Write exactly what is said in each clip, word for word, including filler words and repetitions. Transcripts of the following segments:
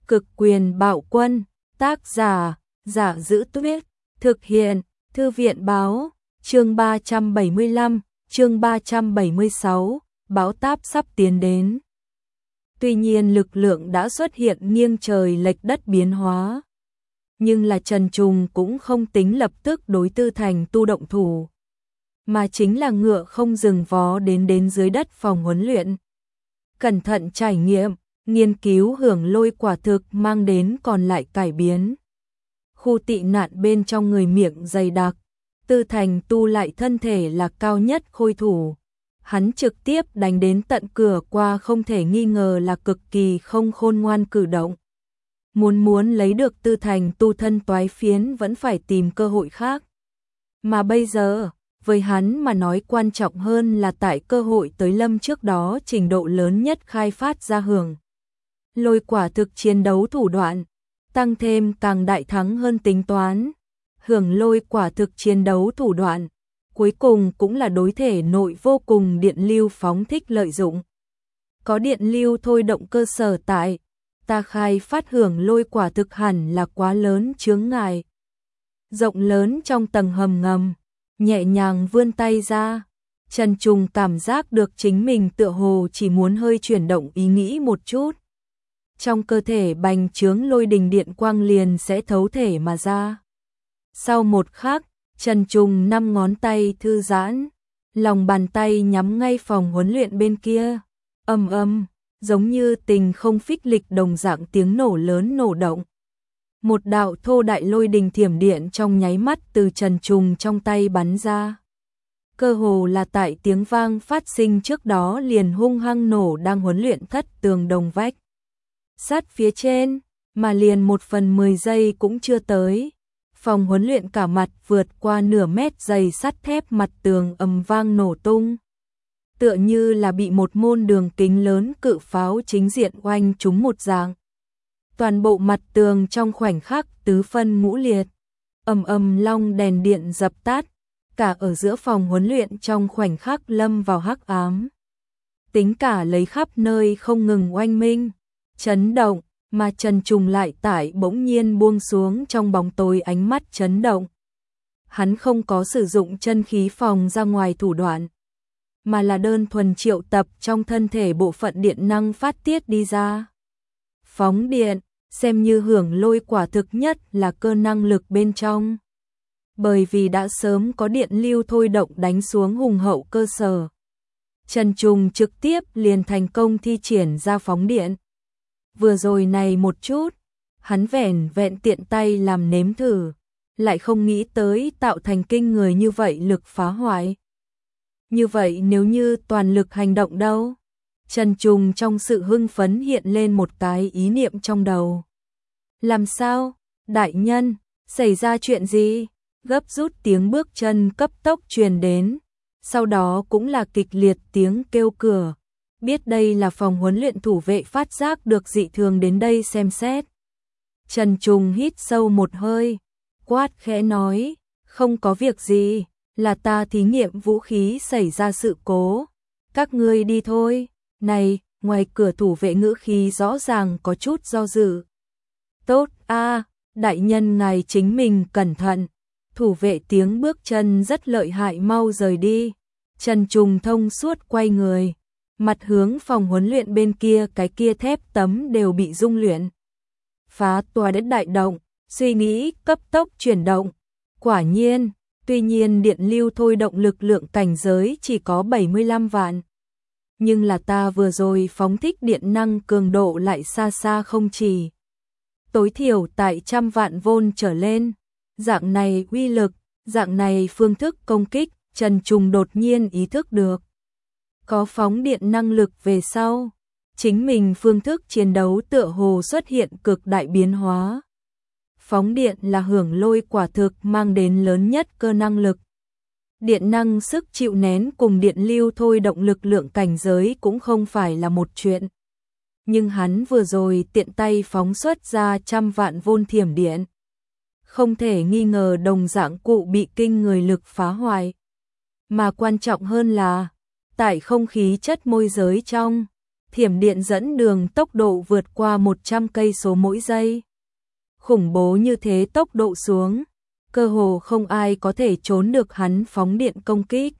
Cực quyền bạo quân, tác giả, Giả Giữ Tuyết, thực hiện, Thư viện báo, chương ba trăm bảy mươi lăm, chương ba trăm bảy mươi sáu, báo táp sắp tiến đến. Tuy nhiên lực lượng đã xuất hiện nghiêng trời lệch đất biến hóa. Nhưng là Trần Trùng cũng không tính lập tức đối Tư Thành Tu động thủ. Mà chính là ngựa không dừng vó đến đến dưới đất phòng huấn luyện. Cẩn thận trải nghiệm, nghiên cứu hưởng lôi quả thực mang đến còn lại cải biến. Khu tị nạn bên trong người miệng dày đặc, Tư Thành Tu lại thân thể là cao nhất khôi thủ. Hắn trực tiếp đánh đến tận cửa qua không thể nghi ngờ là cực kỳ không khôn ngoan cử động. Muốn muốn lấy được Tư Thành Tu thân toái phiến vẫn phải tìm cơ hội khác. Mà bây giờ, với hắn mà nói quan trọng hơn là tại cơ hội tới lâm trước đó trình độ lớn nhất khai phát ra hưởng. Lôi quả thực chiến đấu thủ đoạn, tăng thêm càng đại thắng hơn tính toán. Hưởng lôi quả thực chiến đấu thủ đoạn, cuối cùng cũng là đối thể nội vô cùng điện lưu phóng thích lợi dụng. Có điện lưu thôi động cơ sở tại, ta khai phát hưởng lôi quả thực hẳn là quá lớn chướng ngại. Rộng lớn trong tầng hầm ngầm, nhẹ nhàng vươn tay ra, Trần Trùng cảm giác được chính mình tựa hồ chỉ muốn hơi chuyển động ý nghĩ một chút. Trong cơ thể bành trướng lôi đình điện quang liền sẽ thấu thể mà ra. Sau một khắc, Trần Trùng năm ngón tay thư giãn, lòng bàn tay nhắm ngay phòng huấn luyện bên kia. Ầm ầm, giống như tình không phích lịch đồng dạng tiếng nổ lớn nổ động. Một đạo thô đại lôi đình thiểm điện trong nháy mắt từ Trần Trùng trong tay bắn ra. Cơ hồ là tại tiếng vang phát sinh trước đó liền hung hăng nổ đang huấn luyện thất tường đồng vách. Sát phía trên, mà liền một phần mười giây cũng chưa tới. Phòng huấn luyện cả mặt vượt qua nửa mét dày sắt thép mặt tường ầm vang nổ tung. Tựa như là bị một môn đường kính lớn cự pháo chính diện oanh trúng một dạng. Toàn bộ mặt tường trong khoảnh khắc tứ phân ngũ liệt. Ầm ầm long đèn điện dập tắt, cả ở giữa phòng huấn luyện trong khoảnh khắc lâm vào hắc ám. Tính cả lấy khắp nơi không ngừng oanh minh, chấn động, mà Trần Trùng lại tại bỗng nhiên buông xuống trong bóng tối ánh mắt chấn động. Hắn không có sử dụng chân khí phòng ra ngoài thủ đoạn, mà là đơn thuần triệu tập trong thân thể bộ phận điện năng phát tiết đi ra. Phóng điện, xem như hưởng lôi quả thực nhất là cơ năng lực bên trong. Bởi vì đã sớm có điện lưu thôi động đánh xuống hùng hậu cơ sở. Trần Trùng trực tiếp liền thành công thi triển ra phóng điện. Vừa rồi này một chút, hắn vẻn vẹn tiện tay làm nếm thử, lại không nghĩ tới tạo thành kinh người như vậy lực phá hoại. Như vậy nếu như toàn lực hành động đâu? Trần Trùng trong sự hưng phấn hiện lên một cái ý niệm trong đầu. Làm sao? Đại nhân, xảy ra chuyện gì? Gấp rút tiếng bước chân cấp tốc truyền đến, sau đó cũng là kịch liệt tiếng kêu cửa. Biết đây là phòng huấn luyện thủ vệ phát giác được dị thường đến đây xem xét. Trần Trùng hít sâu một hơi, quát khẽ nói, không có việc gì, là ta thí nghiệm vũ khí xảy ra sự cố. Các ngươi đi thôi. Này, ngoài cửa thủ vệ ngữ khí rõ ràng có chút do dự. Tốt a, đại nhân ngài chính mình cẩn thận. Thủ vệ tiếng bước chân rất lợi hại mau rời đi. Trần Trùng thông suốt quay người, mặt hướng phòng huấn luyện bên kia, cái kia thép tấm đều bị rung luyện. Phá tòa đất đại động, suy nghĩ cấp tốc chuyển động. Quả nhiên, tuy nhiên điện lưu thôi động lực lượng cảnh giới chỉ có bảy mươi lăm vạn. Nhưng là ta vừa rồi phóng thích điện năng cường độ lại xa xa không chỉ. Tối thiểu tại trăm vạn vôn trở lên. Dạng này uy lực, dạng này phương thức công kích, Trần Trùng đột nhiên ý thức được. Có phóng điện năng lực về sau, chính mình phương thức chiến đấu tựa hồ xuất hiện cực đại biến hóa. Phóng điện là hưởng lôi quả thực mang đến lớn nhất cơ năng lực. Điện năng sức chịu nén cùng điện lưu thôi động lực lượng cảnh giới cũng không phải là một chuyện. Nhưng hắn vừa rồi tiện tay phóng xuất ra trăm vạn vôn thiểm điện. Không thể nghi ngờ đồng dạng cụ bị kinh người lực phá hoại. Mà quan trọng hơn là, tại không khí chất môi giới trong, thiểm điện dẫn đường tốc độ vượt qua một trăm cây số mỗi giây. Khủng bố như thế tốc độ xuống, cơ hồ không ai có thể trốn được hắn phóng điện công kích.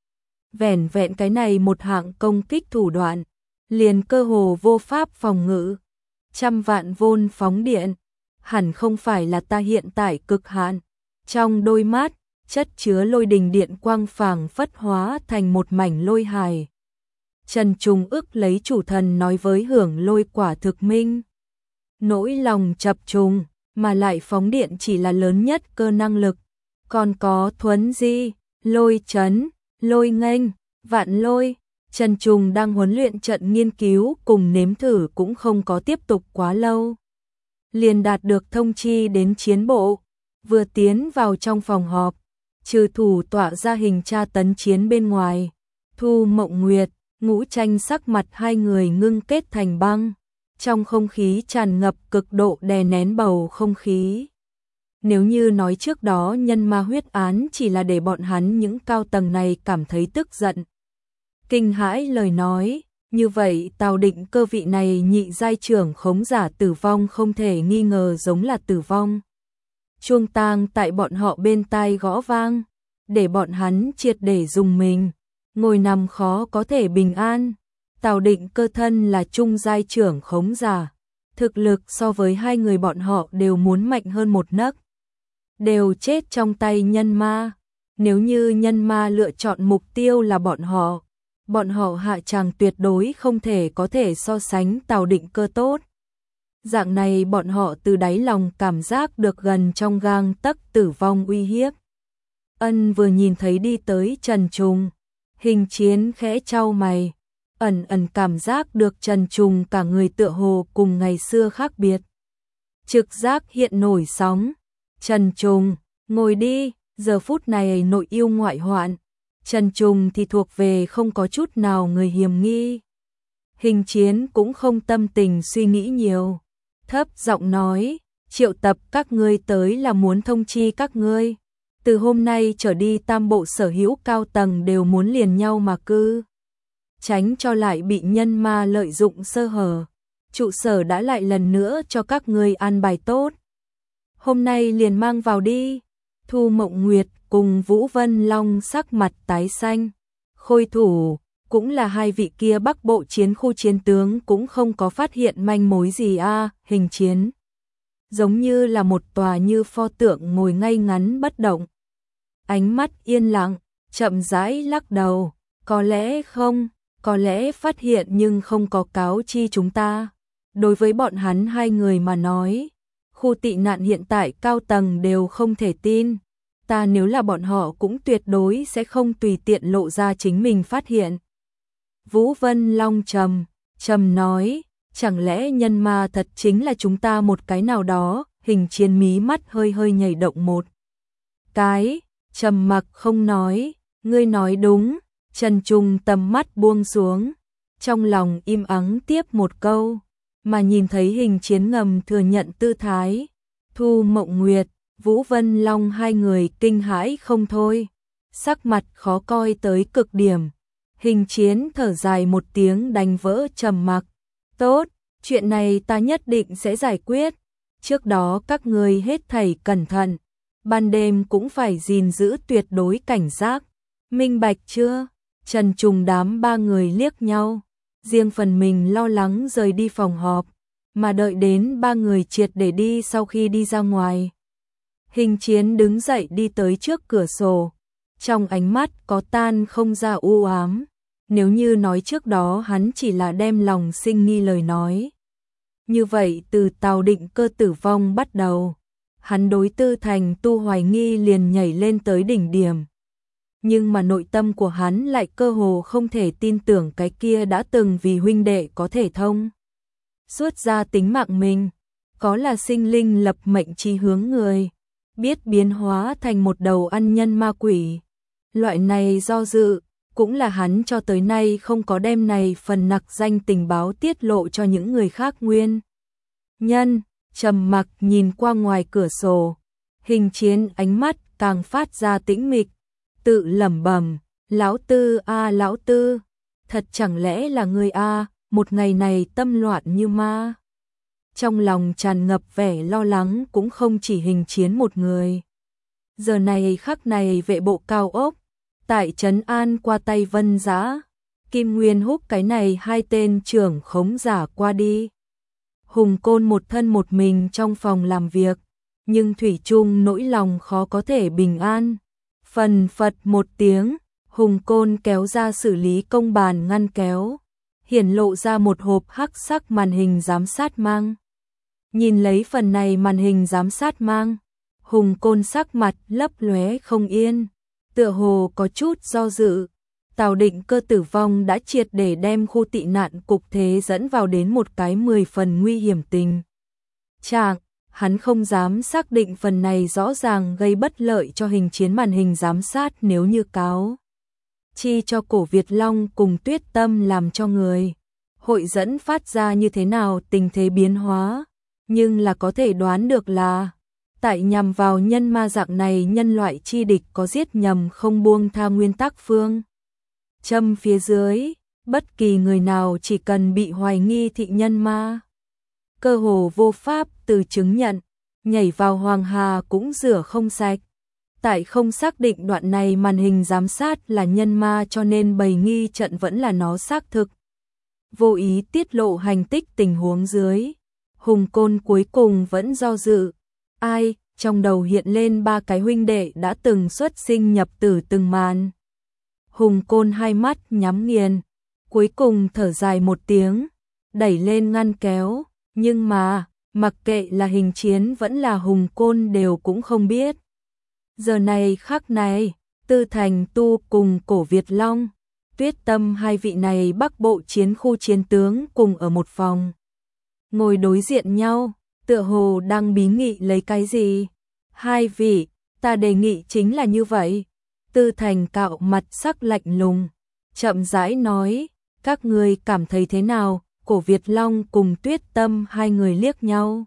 Vẻn vẹn cái này một hạng công kích thủ đoạn, liền cơ hồ vô pháp phòng ngự. Trăm vạn vôn phóng điện, hẳn không phải là ta hiện tại cực hạn. Trong đôi mắt, chất chứa lôi đình điện quang phảng phất hóa thành một mảnh lôi hài. Trần Trùng ức lấy chủ thần nói với hưởng lôi quả thực minh. Nỗi lòng chập trùng, mà lại phóng điện chỉ là lớn nhất cơ năng lực. Còn có thuấn di, lôi chấn, lôi nghênh, vạn lôi. Trần Trùng đang huấn luyện trận nghiên cứu cùng nếm thử cũng không có tiếp tục quá lâu. Liền đạt được thông chi đến chiến bộ, vừa tiến vào trong phòng họp, trừ thủ tọa ra hình tra tấn chiến bên ngoài. Thu Mộng Nguyệt, Ngũ Tranh sắc mặt hai người ngưng kết thành băng, trong không khí tràn ngập cực độ đè nén bầu không khí. Nếu như nói trước đó nhân ma huyết án chỉ là để bọn hắn những cao tầng này cảm thấy tức giận, kinh hãi lời nói, như vậy Tào Định Cơ vị này nhị giai trưởng khống giả tử vong không thể nghi ngờ giống là tử vong. Chuông tang tại bọn họ bên tai gõ vang, để bọn hắn triệt để dùng mình, ngồi nằm khó có thể bình an. Tào Định Cơ thân là trung giai trưởng khống giả, thực lực so với hai người bọn họ đều muốn mạnh hơn một nấc. Đều chết trong tay nhân ma, nếu như nhân ma lựa chọn mục tiêu là bọn họ, bọn họ hạ tràng tuyệt đối không thể có thể so sánh Tào Định Cơ tốt. Dạng này bọn họ từ đáy lòng cảm giác được gần trong gang tấc tử vong uy hiếp. Ân vừa nhìn thấy đi tới Trần Trùng, Hình Chiến khẽ chau mày, ẩn ẩn cảm giác được Trần Trùng cả người tựa hồ cùng ngày xưa khác biệt. Trực giác hiện nổi sóng, Trần Trùng, ngồi đi, giờ phút này nội yêu ngoại hoạn. Trần Trùng thì thuộc về không có chút nào người hiềm nghi. Hình Chiến cũng không tâm tình suy nghĩ nhiều, thấp giọng nói, triệu tập các ngươi tới là muốn thông chi các ngươi. Từ hôm nay trở đi tam bộ sở hữu cao tầng đều muốn liền nhau mà cư. Tránh cho lại bị nhân ma lợi dụng sơ hở. Trụ sở đã lại lần nữa cho các ngươi an bài tốt. Hôm nay liền mang vào đi. Thu Mộng Nguyệt cùng Vũ Vân Long sắc mặt tái xanh. Khôi thủ, cũng là hai vị kia Bắc Bộ chiến khu chiến tướng cũng không có phát hiện manh mối gì a. À, Hình Chiến giống như là một tòa như pho tượng ngồi ngay ngắn bất động. Ánh mắt yên lặng, chậm rãi lắc đầu, có lẽ không, có lẽ phát hiện nhưng không có cáo chi chúng ta. Đối với bọn hắn hai người mà nói, khu tị nạn hiện tại cao tầng đều không thể tin. Ta nếu là bọn họ cũng tuyệt đối sẽ không tùy tiện lộ ra chính mình phát hiện. Vũ Vân Long trầm, trầm nói, chẳng lẽ nhân ma thật chính là chúng ta một cái nào đó. Hình Chiến mí mắt hơi hơi nhảy động một cái, trầm mặc không nói. Ngươi nói đúng. Trần Trùng tầm mắt buông xuống, trong lòng im ắng tiếp một câu, mà nhìn thấy Hình Chiến ngầm thừa nhận tư thái. Thu Mộng Nguyệt, Vũ Vân Long hai người kinh hãi không thôi, sắc mặt khó coi tới cực điểm. Hình Chiến thở dài một tiếng đánh vỡ trầm mặc. Tốt, chuyện này ta nhất định sẽ giải quyết. Trước đó các ngươi hết thảy cẩn thận, ban đêm cũng phải gìn giữ tuyệt đối cảnh giác. Minh bạch chưa? Trần Trùng đám ba người liếc nhau, riêng phần mình lo lắng rời đi phòng họp, mà đợi đến ba người triệt để đi sau khi đi ra ngoài. Hình Chiến đứng dậy đi tới trước cửa sổ, trong ánh mắt có tan không ra u ám. Nếu như nói trước đó hắn chỉ là đem lòng sinh nghi lời nói, như vậy từ Tào Định Cơ tử vong bắt đầu, hắn đối Tư Thành tu hoài nghi liền nhảy lên tới đỉnh điểm. Nhưng mà nội tâm của hắn lại cơ hồ không thể tin tưởng cái kia đã từng vì huynh đệ có thể thông suốt ra tính mạng mình, có là sinh linh lập mệnh chi hướng người, biết biến hóa thành một đầu ăn nhân ma quỷ. Loại này do dự, cũng là hắn cho tới nay không có đem này phần nặc danh tình báo tiết lộ cho những người khác nguyên nhân. Trầm mặc nhìn qua ngoài cửa sổ, Hình Chiến ánh mắt càng phát ra tĩnh mịch, tự lẩm bẩm, lão Tư a lão Tư, thật chẳng lẽ là ngươi a? một ngày này tâm loạn như ma. Trong lòng tràn ngập vẻ lo lắng cũng không chỉ Hình Chiến một người. Giờ này khắc này vệ bộ cao ốc, tại trấn An qua tay Vân Dã, Kim Nguyên Húc cái này hai tên trưởng khống giả qua đi. Hùng Côn một thân một mình trong phòng làm việc, nhưng thủy chung nỗi lòng khó có thể bình an. Phần phật một tiếng, Hùng Côn kéo ra xử lý công bàn ngăn kéo, hiển lộ ra một hộp hắc sắc màn hình giám sát mang. Nhìn lấy phần này màn hình giám sát mang, Hùng Côn sắc mặt lấp lóe không yên, tựa hồ có chút do dự. Tào Định Cơ tử vong đã triệt để đem khu tị nạn cục thế dẫn vào đến một cái mười phần nguy hiểm tình trạng. Hắn không dám xác định phần này rõ ràng gây bất lợi cho Hình Chiến màn hình giám sát nếu như cáo chi cho Cổ Việt Long cùng Tuyết Tâm làm cho người hội dẫn phát ra như thế nào tình thế biến hóa, nhưng là có thể đoán được là tại nhằm vào nhân ma dạng này nhân loại chi địch có giết nhầm không buông tha nguyên tắc phương châm phía dưới, bất kỳ người nào chỉ cần bị hoài nghi thị nhân ma, cơ hồ vô pháp từ chứng nhận, nhảy vào Hoàng Hà cũng rửa không sạch. Tại không xác định đoạn này màn hình giám sát là nhân ma cho nên bày nghi trận vẫn là nó xác thực. Vô ý tiết lộ hành tích tình huống dưới, Hùng Côn cuối cùng vẫn do dự. Ai, trong đầu hiện lên ba cái huynh đệ đã từng xuất sinh nhập tử từng màn. Hùng Côn hai mắt nhắm nghiền, cuối cùng thở dài một tiếng, đẩy lên ngăn kéo, nhưng mà, mặc kệ là Hình Chiến vẫn là Hùng Côn đều cũng không biết. Giờ này khắc này, Tư Thành Tu cùng Cổ Việt Long, Tuyết Tâm hai vị này Bắc Bộ chiến khu chiến tướng cùng ở một phòng. Ngồi đối diện nhau, tựa hồ đang bí nghị lấy cái gì. Hai vị, ta đề nghị chính là như vậy. Tư Thành cạo mặt sắc lạnh lùng, chậm rãi nói, các ngươi cảm thấy thế nào? Cổ Việt Long cùng Tuyết Tâm hai người liếc nhau,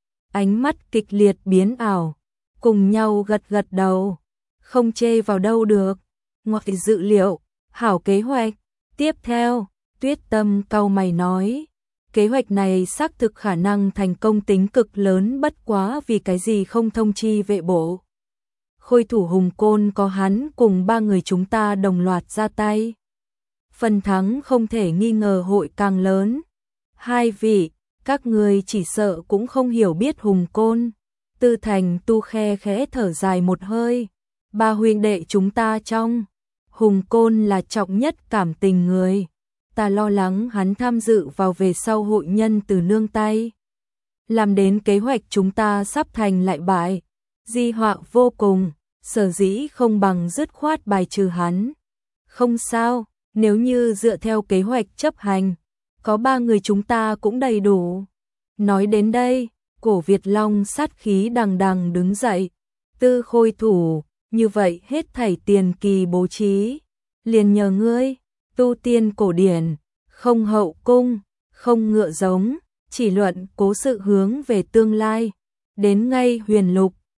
ánh mắt kịch liệt biến ảo, cùng nhau gật gật đầu, không chê vào đâu được. Ngoài dự liệu, hảo kế hoạch. Tiếp theo, Tuyết Tâm cau mày nói, kế hoạch này xác thực khả năng thành công tính cực lớn, bất quá vì cái gì không thông chi vệ bộ. Khôi thủ Hùng Côn có hắn cùng ba người chúng ta đồng loạt ra tay, phần thắng không thể nghi ngờ hội càng lớn. Hai vị, các người chỉ sợ cũng không hiểu biết Hùng Côn. Tư Thành Tu khe khẽ thở dài một hơi, ba huynh đệ chúng ta trong Hùng Côn là trọng nhất cảm tình người, ta lo lắng hắn tham dự vào về sau hội nhân từ nương tay, làm đến kế hoạch chúng ta sắp thành lại bại, di họa vô cùng, sở dĩ không bằng dứt khoát bài trừ hắn. Không sao, nếu như dựa theo kế hoạch chấp hành, có ba người chúng ta cũng đầy đủ. Nói đến đây, Cổ Việt Long sát khí đằng đằng đứng dậy, Tư Khôi thủ, như vậy hết thảy tiền kỳ bố trí, liền nhờ ngươi, tu tiên cổ điển, không hậu cung, không ngựa giống, chỉ luận cố sự hướng về tương lai, đến ngay huyền lục,